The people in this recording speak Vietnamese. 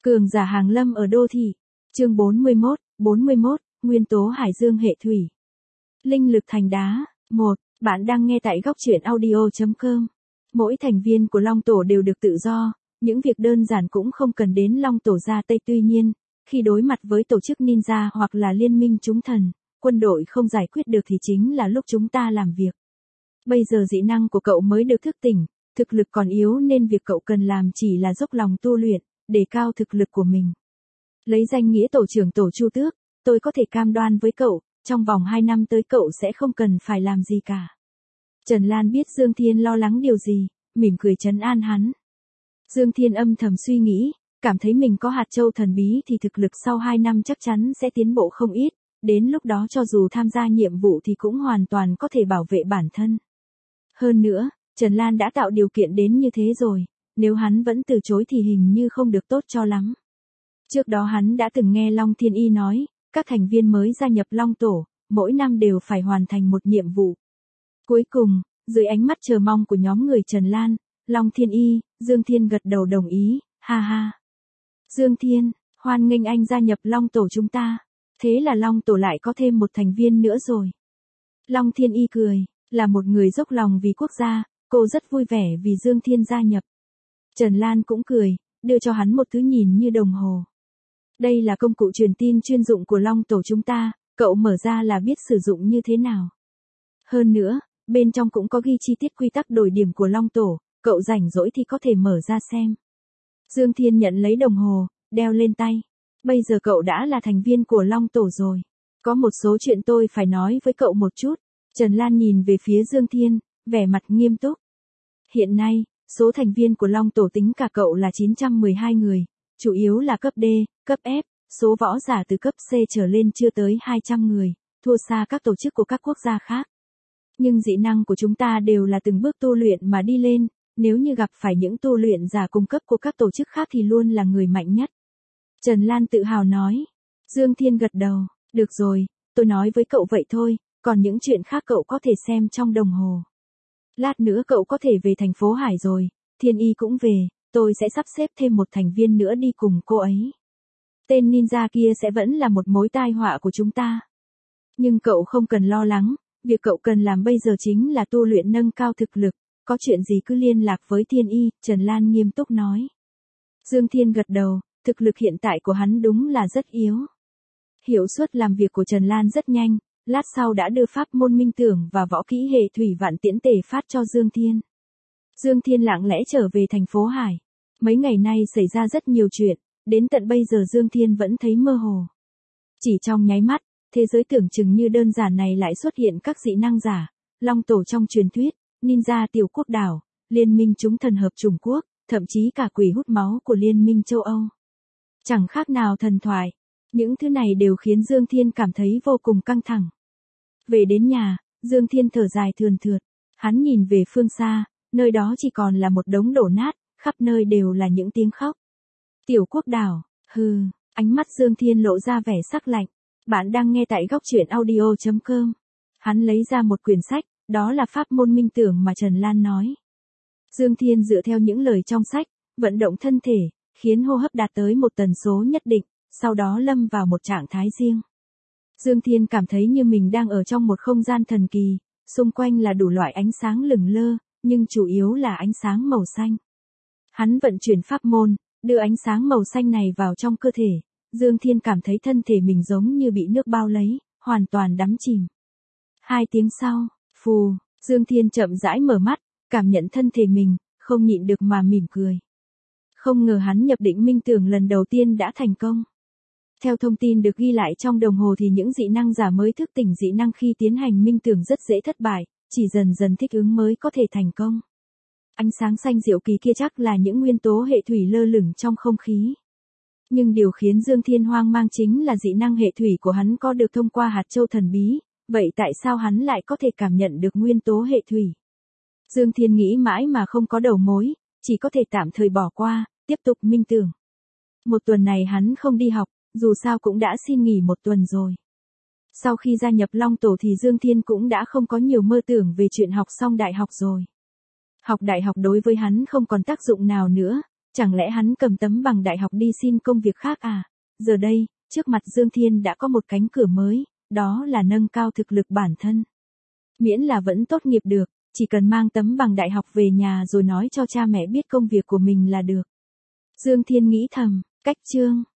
Cường giả hàng lâm ở đô thị. Chương 41, nguyên tố hải dương hệ thủy. Linh lực thành đá. 1. Bạn đang nghe tại góc truyện audio.com. Mỗi thành viên của Long Tổ đều được tự do, những việc đơn giản cũng không cần đến Long Tổ ra tay. Tuy nhiên, khi đối mặt với tổ chức ninja hoặc là liên minh chúng thần, quân đội không giải quyết được thì chính là lúc chúng ta làm việc. Bây giờ dị năng của cậu mới được thức tỉnh, thực lực còn yếu nên việc cậu cần làm chỉ là dốc lòng tu luyện, đề cao thực lực của mình. Lấy danh nghĩa tổ trưởng tổ Chu Tước, tôi có thể cam đoan với cậu, trong vòng 2 năm tới cậu sẽ không cần phải làm gì cả. Trần Lan biết Dương Thiên lo lắng điều gì, mỉm cười trấn an hắn. Dương Thiên âm thầm suy nghĩ, cảm thấy mình có hạt châu thần bí thì thực lực sau 2 năm chắc chắn sẽ tiến bộ không ít, đến lúc đó cho dù tham gia nhiệm vụ thì cũng hoàn toàn có thể bảo vệ bản thân. Hơn nữa, Trần Lan đã tạo điều kiện đến như thế rồi, nếu hắn vẫn từ chối thì hình như không được tốt cho lắm. Trước đó hắn đã từng nghe Long Thiên Y nói, các thành viên mới gia nhập Long Tổ, mỗi năm đều phải hoàn thành một nhiệm vụ. Cuối cùng, dưới ánh mắt chờ mong của nhóm người Trần Lan, Long Thiên Y, Dương Thiên gật đầu đồng ý, ha ha. Dương Thiên, hoan nghênh anh gia nhập Long Tổ chúng ta. Thế là Long Tổ lại có thêm một thành viên nữa rồi. Long Thiên Y cười, là một người dốc lòng vì quốc gia, cô rất vui vẻ vì Dương Thiên gia nhập. Trần Lan cũng cười, đưa cho hắn một thứ nhìn như đồng hồ. Đây là công cụ truyền tin chuyên dụng của Long Tổ chúng ta, cậu mở ra là biết sử dụng như thế nào. Hơn nữa, bên trong cũng có ghi chi tiết quy tắc đổi điểm của Long Tổ, cậu rảnh rỗi thì có thể mở ra xem. Dương Thiên nhận lấy đồng hồ, đeo lên tay. Bây giờ cậu đã là thành viên của Long Tổ rồi. Có một số chuyện tôi phải nói với cậu một chút. Trần Lan nhìn về phía Dương Thiên, vẻ mặt nghiêm túc. Hiện nay, số thành viên của Long Tổ tính cả cậu là 912 người, chủ yếu là cấp D, cấp F, số võ giả từ cấp C trở lên chưa tới 200 người, thua xa các tổ chức của các quốc gia khác. Nhưng dị năng của chúng ta đều là từng bước tu luyện mà đi lên, nếu như gặp phải những tu luyện giả cung cấp của các tổ chức khác thì luôn là người mạnh nhất. Trần Lan tự hào nói. Dương Thiên gật đầu, được rồi, tôi nói với cậu vậy thôi, còn những chuyện khác cậu có thể xem trong đồng hồ. Lát nữa cậu có thể về thành phố Hải rồi, Thiên Y cũng về, tôi sẽ sắp xếp thêm một thành viên nữa đi cùng cô ấy. Tên ninja kia sẽ vẫn là một mối tai họa của chúng ta. Nhưng cậu không cần lo lắng, việc cậu cần làm bây giờ chính là tu luyện nâng cao thực lực, có chuyện gì cứ liên lạc với Thiên Y, Trần Lan nghiêm túc nói. Dương Thiên gật đầu, thực lực hiện tại của hắn đúng là rất yếu. Hiệu suất làm việc của Trần Lan rất nhanh, lát sau đã đưa pháp môn minh tưởng và võ kỹ hệ thủy vạn tiễn tề phát cho Dương Thiên. Dương Thiên lặng lẽ trở về thành phố Hải. Mấy ngày nay xảy ra rất nhiều chuyện, đến tận bây giờ Dương Thiên vẫn thấy mơ hồ. Chỉ trong nháy mắt, thế giới tưởng chừng như đơn giản này lại xuất hiện các dị năng giả, Long Tổ trong truyền thuyết, ninja tiểu quốc đảo, liên minh chúng thần hợp chủng quốc, thậm chí cả quỷ hút máu của liên minh châu Âu. Chẳng khác nào thần thoại. Những thứ này đều khiến Dương Thiên cảm thấy vô cùng căng thẳng. Về đến nhà, Dương Thiên thở dài thườn thượt. Hắn nhìn về phương xa, nơi đó chỉ còn là một đống đổ nát, khắp nơi đều là những tiếng khóc. Tiểu quốc đảo, hừ, ánh mắt Dương Thiên lộ ra vẻ sắc lạnh. Bạn đang nghe tại góc truyện audio.com. Hắn lấy ra một quyển sách, đó là pháp môn minh tưởng mà Trần Lan nói. Dương Thiên dựa theo những lời trong sách, vận động thân thể, khiến hô hấp đạt tới một tần số nhất định, sau đó lâm vào một trạng thái riêng. Dương Thiên cảm thấy như mình đang ở trong một không gian thần kỳ, xung quanh là đủ loại ánh sáng lừng lơ, nhưng chủ yếu là ánh sáng màu xanh. Hắn vận chuyển pháp môn, đưa ánh sáng màu xanh này vào trong cơ thể, Dương Thiên cảm thấy thân thể mình giống như bị nước bao lấy, hoàn toàn đắm chìm. 2 tiếng sau, phù, Dương Thiên chậm rãi mở mắt, cảm nhận thân thể mình, không nhịn được mà mỉm cười. Không ngờ hắn nhập định minh tưởng lần đầu tiên đã thành công. Theo thông tin được ghi lại trong đồng hồ thì những dị năng giả mới thức tỉnh dị năng khi tiến hành minh tưởng rất dễ thất bại, chỉ dần dần thích ứng mới có thể thành công. Ánh sáng xanh diệu kỳ kia chắc là những nguyên tố hệ thủy lơ lửng trong không khí. Nhưng điều khiến Dương Thiên hoang mang chính là dị năng hệ thủy của hắn có được thông qua hạt châu thần bí, vậy tại sao hắn lại có thể cảm nhận được nguyên tố hệ thủy? Dương Thiên nghĩ mãi mà không có đầu mối, chỉ có thể tạm thời bỏ qua, tiếp tục minh tưởng. Một tuần này hắn không đi học, dù sao cũng đã xin nghỉ 1 tuần rồi. Sau khi gia nhập Long Tổ thì Dương Thiên cũng đã không có nhiều mơ tưởng về chuyện học xong đại học rồi. Học đại học đối với hắn không còn tác dụng nào nữa, Chẳng lẽ hắn cầm tấm bằng đại học đi xin công việc khác à? Giờ đây, trước mặt Dương Thiên đã có một cánh cửa mới, đó là nâng cao thực lực bản thân. Miễn là vẫn tốt nghiệp được, chỉ cần mang tấm bằng đại học về nhà rồi nói cho cha mẹ biết công việc của mình là được. Dương Thiên nghĩ thầm, cách chương.